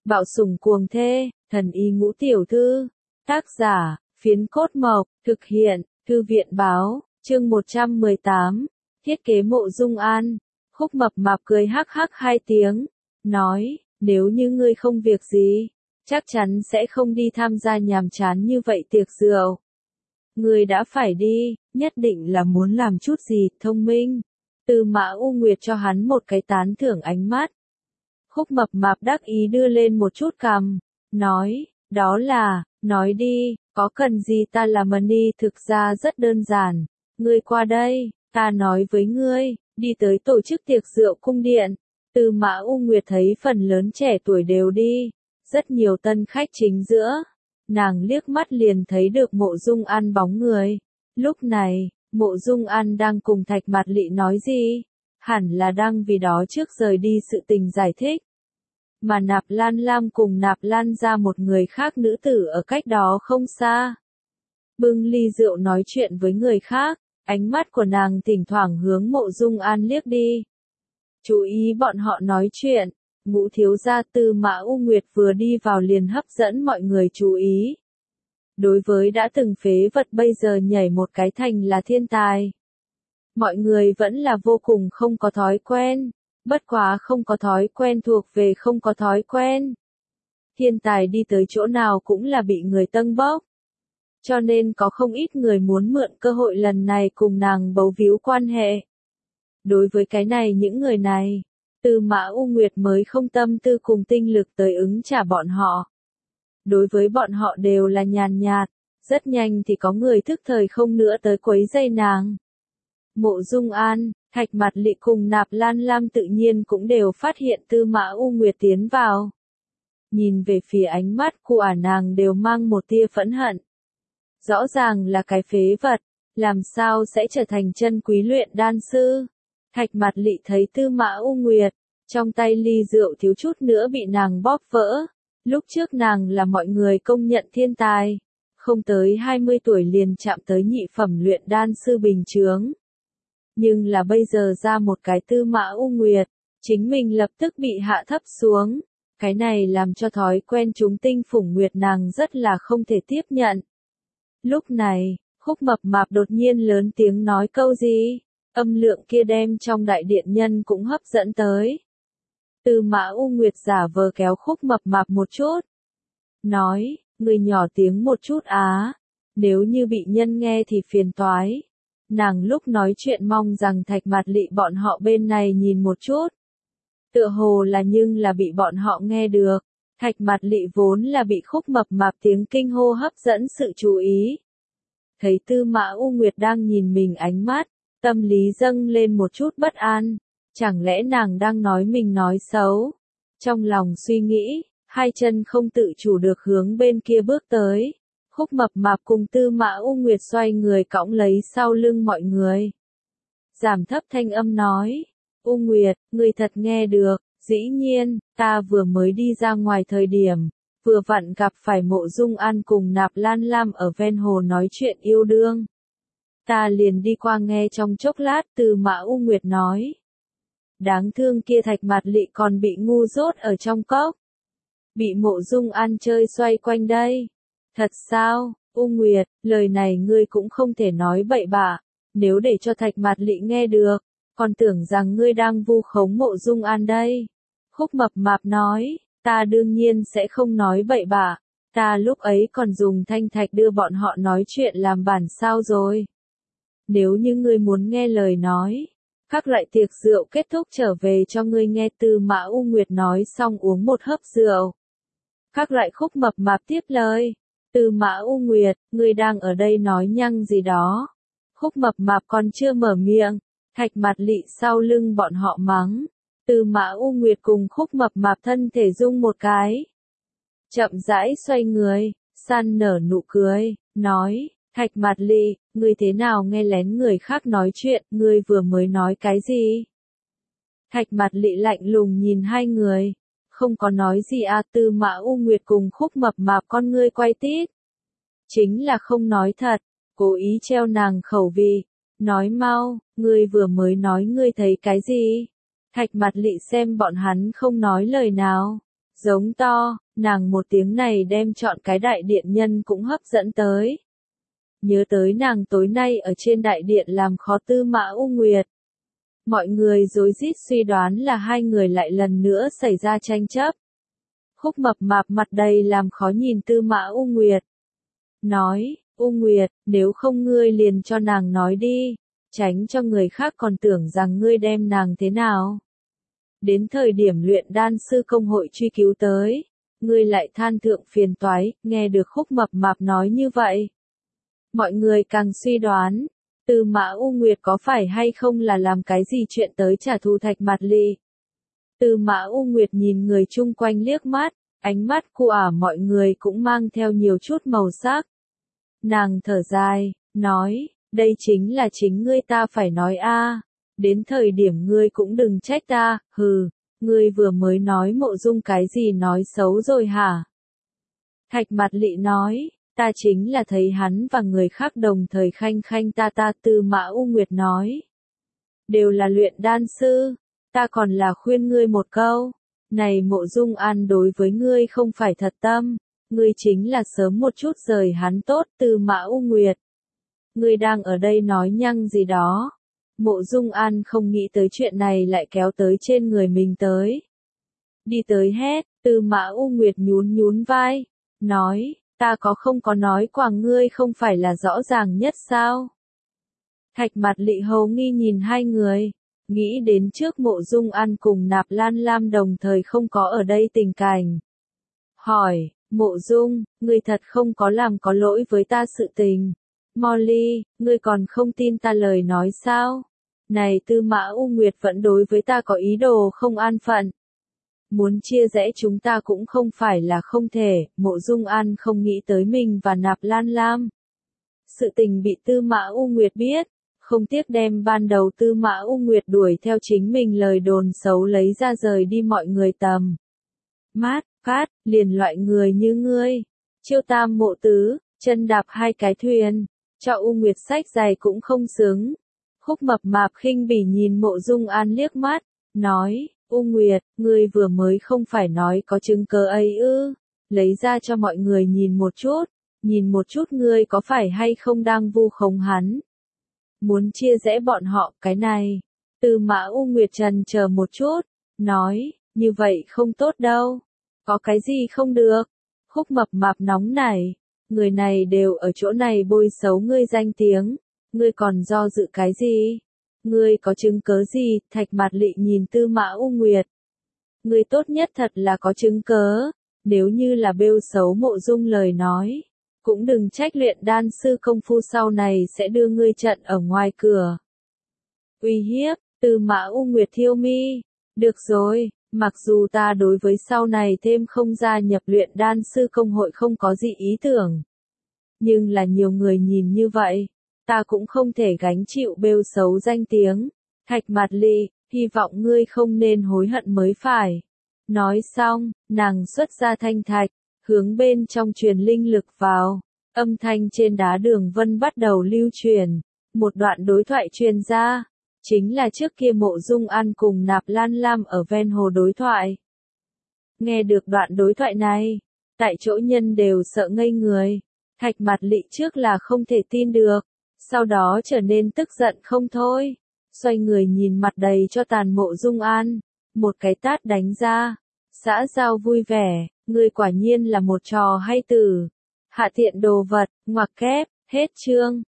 Bạo sủng cuồng thê, thần y ngũ tiểu thư. Tác giả, Phiến Cốt Mộc, thực hiện, Thư viện báo, chương 118, thiết kế Mộ Dung An. Khúc Mập Mạp cười hắc hắc hai tiếng, nói, nếu như ngươi không việc gì, chắc chắn sẽ không đi tham gia nhàm chán như vậy tiệc rượu. Ngươi đã phải đi, nhất định là muốn làm chút gì thông minh. Tư Mã U Nguyệt cho hắn một cái tán thưởng ánh mắt. Khúc Mập Mạp đắc ý đưa lên một chút cằm, nói, đó là, nói đi, có cần gì ta làm đi, thực ra rất đơn giản. Ngươi qua đây, ta nói với ngươi, đi tới tổ chức tiệc rượu cung điện. Tư Mã U Nguyệt thấy phần lớn trẻ tuổi đều đi, rất nhiều tân khách chính giữa. Nàng liếc mắt liền thấy được Mộ Dung An bóng người. Lúc này, Mộ Dung An đang cùng Thạch Mạt Lị nói gì? Hẳn là đang vì đó trước rời đi sự tình giải thích. Mà Nạp Lan Lam cùng Nạp Lan ra một người khác nữ tử ở cách đó không xa. Bưng ly rượu nói chuyện với người khác, ánh mắt của nàng thỉnh thoảng hướng Mộ Dung An liếc đi. Chú ý bọn họ nói chuyện, Ngũ thiếu gia Tư Mã U Nguyệt vừa đi vào liền hấp dẫn mọi người chú ý. Đối với đã từng phế vật bây giờ nhảy một cái thành là thiên tài. Mọi người vẫn là vô cùng không có thói quen, bất quá không có thói quen thuộc về không có thói quen. Thiên tài đi tới chỗ nào cũng là bị người tâng bốc. Cho nên có không ít người muốn mượn cơ hội lần này cùng nàng bấu víu quan hệ. Đối với cái này những người này, Tư Mã U Nguyệt mới không tâm tư cùng tinh lực tới ứng trả bọn họ. Đối với bọn họ đều là nhàn nhạt, rất nhanh thì có người thức thời không nữa tới quấy rầy nàng. Mộ Dung An, Thạch Mạt Lị cùng Nạp Lan Lam tự nhiên cũng đều phát hiện Tư Mã U Nguyệt tiến vào. Nhìn về phía ánh mắt của nàng đều mang một tia phẫn hận. Rõ ràng là cái phế vật, làm sao sẽ trở thành chân quý luyện đan sư. Thạch Mạt Lị thấy Tư Mã U Nguyệt, trong tay ly rượu thiếu chút nữa bị nàng bóp vỡ. Lúc trước nàng là mọi người công nhận thiên tài, không tới 20 tuổi liền chạm tới nhị phẩm luyện đan sư bình chướng. Nhưng là bây giờ ra một cái Tư Mã U Nguyệt, chính mình lập tức bị hạ thấp xuống. Cái này làm cho thói quen chúng tinh phủng nguyệt nàng rất là không thể tiếp nhận. Lúc này, Khúc Mập Mạp đột nhiên lớn tiếng nói câu gì, âm lượng kia đem trong đại điện nhân cũng hấp dẫn tới. Tư Mã U Nguyệt giả vờ kéo Khúc Mập Mạp một chút. Nói, người nhỏ tiếng một chút á, nếu như bị nhân nghe thì phiền toái. Nàng lúc nói chuyện mong rằng Thạch Mạt Lị bọn họ bên này nhìn một chút. Tựa hồ là nhưng là bị bọn họ nghe được. Thạch Mạt Lị vốn là bị Khúc Mập Mạp tiếng kinh hô hấp dẫn sự chú ý. Thấy Tư Mã U Nguyệt đang nhìn mình ánh mắt, tâm lý dâng lên một chút bất an. Chẳng lẽ nàng đang nói mình nói xấu? Trong lòng suy nghĩ, hai chân không tự chủ được hướng bên kia bước tới. Khúc Mập Mạp cùng Tư Mã U Nguyệt xoay người cõng lấy sau lưng mọi người. Giảm thấp thanh âm nói, U Nguyệt, ngươi thật nghe được, dĩ nhiên, ta vừa mới đi ra ngoài thời điểm, vừa vặn gặp phải Mộ Dung An cùng Nạp Lan Lam ở ven hồ nói chuyện yêu đương. Ta liền đi qua nghe trong chốc lát. Tư Mã U Nguyệt nói. Đáng thương kia Thạch Mạt Lị còn bị ngu dốt ở trong cốc. Bị Mộ Dung An chơi xoay quanh đây. Thật sao, U Nguyệt, lời này ngươi cũng không thể nói bậy bạ, nếu để cho Thạch Mạt Lị nghe được, còn tưởng rằng ngươi đang vu khống Mộ Dung An đây. Khúc Mập Mạp nói, ta đương nhiên sẽ không nói bậy bạ, ta lúc ấy còn dùng thanh thạch đưa bọn họ nói chuyện làm bản sao rồi. Nếu như ngươi muốn nghe lời nói, các loại tiệc rượu kết thúc trở về cho ngươi nghe. Tư Mã U Nguyệt nói xong uống một hớp rượu. Các loại Khúc Mập Mạp tiếp lời. Tư Mã U Nguyệt, ngươi đang ở đây nói nhăng gì đó. Khúc Mập Mạp còn chưa mở miệng, Thạch Mạt Lị sau lưng bọn họ mắng. Tư Mã U Nguyệt cùng Khúc Mập Mạp thân thể rung một cái. Chậm rãi xoay người, san nở nụ cười, nói, Thạch Mạt Lị, ngươi thế nào nghe lén người khác nói chuyện, ngươi vừa mới nói cái gì? Thạch Mạt Lị lạnh lùng nhìn hai người. Không có nói gì à. Tư Mã U Nguyệt cùng Khúc Mập Mạp con ngươi quay tít. Chính là không nói thật, cố ý treo nàng khẩu vị. Nói mau, ngươi vừa mới nói ngươi thấy cái gì? Thạch Mạt Lị xem bọn hắn không nói lời nào. Giống to, nàng một tiếng này đem chọn cái đại điện nhân cũng hấp dẫn tới. Nhớ tới nàng tối nay ở trên đại điện làm khó Tư Mã U Nguyệt. Mọi người rối rít suy đoán là hai người lại lần nữa xảy ra tranh chấp. Khúc Mập Mạp mặt đầy làm khó nhìn Tư Mã U Nguyệt. Nói, U Nguyệt, nếu không ngươi liền cho nàng nói đi, tránh cho người khác còn tưởng rằng ngươi đem nàng thế nào. Đến thời điểm luyện đan sư công hội truy cứu tới, ngươi lại than thượng phiền toái, nghe được Khúc Mập Mạp nói như vậy. Mọi người càng suy đoán, Tư Mã U Nguyệt có phải hay không là làm cái gì chuyện tới trả thù Thạch Mạt Lị. Tư Mã U Nguyệt nhìn người chung quanh liếc mắt, ánh mắt của mọi người cũng mang theo nhiều chút màu sắc. Nàng thở dài, nói, đây chính là chính ngươi ta phải nói a. Đến thời điểm ngươi cũng đừng trách ta, hừ, ngươi vừa mới nói Mộ Dung cái gì nói xấu rồi hả? Thạch Mạt Lị nói, ta chính là thấy hắn và người khác đồng thời khanh khanh ta. Tư Mã U Nguyệt nói, đều là luyện đan sư, ta còn là khuyên ngươi một câu, này Mộ Dung An đối với ngươi không phải thật tâm, ngươi chính là sớm một chút rời hắn tốt. Tư Mã U Nguyệt, ngươi đang ở đây nói nhăng gì đó. Mộ Dung An không nghĩ tới chuyện này lại kéo tới trên người mình tới. Đi tới hét, Tư Mã U Nguyệt nhún nhún vai, nói, ta không có nói qua ngươi không phải là rõ ràng nhất sao? Thạch Mạt Lị hầu nghi nhìn hai người, nghĩ đến trước Mộ Dung An cùng Nạp Lan Lam đồng thời không có ở đây tình cảnh. Hỏi, Mộ Dung, ngươi thật không có làm có lỗi với ta sự tình. Molly, ngươi còn không tin ta lời nói sao? Này Tư Mã U Nguyệt vẫn đối với ta có ý đồ không an phận. Muốn chia rẽ chúng ta cũng không phải là không thể. Mộ Dung An không nghĩ tới mình và Nạp Lan Lam. Sự tình bị Tư Mã U Nguyệt biết, không tiếc đem ban đầu Tư Mã U Nguyệt đuổi theo chính mình lời đồn xấu lấy ra rời đi mọi người tầm mát, cát, liền loại người như ngươi. Chiêu tam mộ tứ, chân đạp hai cái thuyền, cho U Nguyệt sách giày cũng không xứng. Khúc Mập Mạp khinh bỉ nhìn Mộ Dung An liếc mắt, nói, U Nguyệt, ngươi vừa mới không phải nói có chứng cớ ấy ư, lấy ra cho mọi người nhìn một chút ngươi có phải hay không đang vu khống hắn. Muốn chia rẽ bọn họ, cái này. Tư Mã U Nguyệt trần chờ một chút, nói, như vậy không tốt đâu. Có cái gì không được? Khúc Mập Mạp nóng nảy, người này đều ở chỗ này bôi xấu ngươi danh tiếng, ngươi còn do dự cái gì? Ngươi có chứng cớ gì? Thạch Mạt Lị nhìn Tư Mã U Nguyệt. Ngươi tốt nhất thật là có chứng cớ, nếu như là bêu xấu Mộ Dung lời nói, cũng đừng trách luyện đan sư công phu sau này sẽ đưa ngươi trận ở ngoài cửa. Uy hiếp, Tư Mã U Nguyệt thiêu mi. Được rồi, mặc dù ta đối với sau này thêm không gia nhập luyện đan sư công hội không có gì ý tưởng. Nhưng là nhiều người nhìn như vậy, ta cũng không thể gánh chịu bêu xấu danh tiếng. Thạch Mạt Lị, hy vọng ngươi không nên hối hận mới phải. Nói xong, nàng xuất ra thanh thạch, hướng bên trong truyền linh lực vào. Âm thanh trên đá đường vân bắt đầu lưu truyền. Một đoạn đối thoại truyền ra, chính là trước kia Mộ Dung An cùng Nạp Lan Lam ở ven hồ đối thoại. Nghe được đoạn đối thoại này, tại chỗ nhân đều sợ ngây người. Thạch Mạt Lị trước là không thể tin được, sau đó trở nên tức giận không thôi. Xoay người nhìn mặt đầy cho tàn Mộ Dung An, một cái tát đánh ra. Xã giao vui vẻ, ngươi quả nhiên là một trò hay tử. Hạ tiện đồ vật, ngoặc kép, hết chương.